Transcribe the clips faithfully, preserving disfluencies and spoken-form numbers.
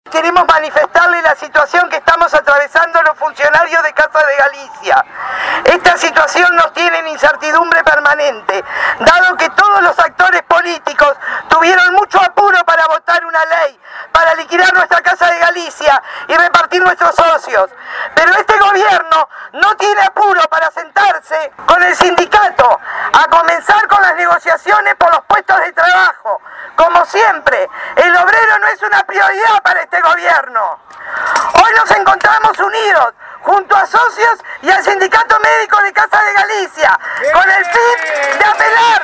Queremos manifestarle la situación que estamos atravesando los funcionarios de Casa de Galicia. Esta situación nos tiene en incertidumbre permanente, dado que todos los actores políticos tuvieron mucho apuro para votar una ley, para liquidar nuestra Casa de Galicia y repartir nuestros socios. Pero este gobierno no tiene apuro para sentarse con el sindicato, a comenzar con las negociaciones por los puestos de trabajo. Como siempre, el obrero no es una prioridad para este gobierno. Hoy nos encontramos unidos junto a socios y al Sindicato Médico de Casa de Galicia, con el fin de apelar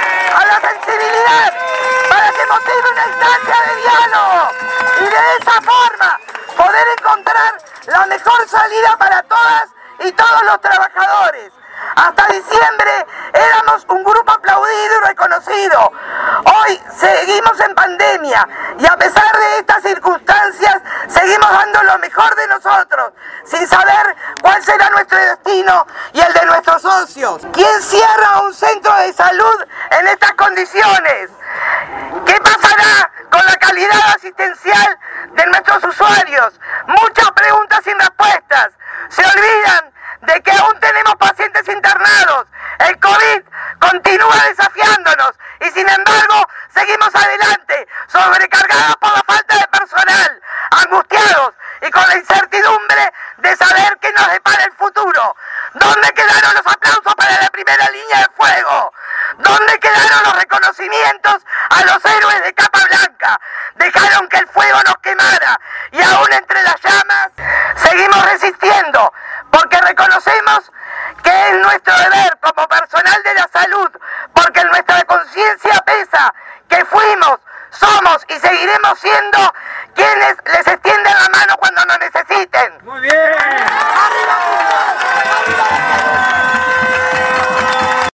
a la sensibilidad para que motive una instancia de diálogo y de esa forma poder encontrar la mejor salida para todas y todos los trabajadores. Hasta diciembre éramos un grupo aplaudido y reconocido. Hoy seguimos en pandemia y a pesar de estas circunstancias seguimos dando lo mejor de nosotros, sin saber cuál será nuestro destino y el de nuestros socios. ¿Quién cierra un centro de salud en estas condiciones? ¿Qué pasará con la calidad asistencial de nuestros usuarios? Muchas preguntas sin respuestas. Se olvidan de que aún tenemos pacientes internados. El COVID continúa desafiándonos y sin embargo seguimos adelante, sobrecargados por la falta de personal, angustiados y con la incertidumbre de saber qué nos depara el futuro. ¿Dónde quedaron los aplausos para la primera línea de fuego? ¿Dónde quedaron los reconocimientos a los héroes de capa blanca? Dejaron que el fuego nos quemara y aún entre las llamas seguimos resistiendo, porque reconocemos que es nuestro deber como personal de la salud, porque en nuestra conciencia pesa que fuimos, somos y seguiremos siendo quienes les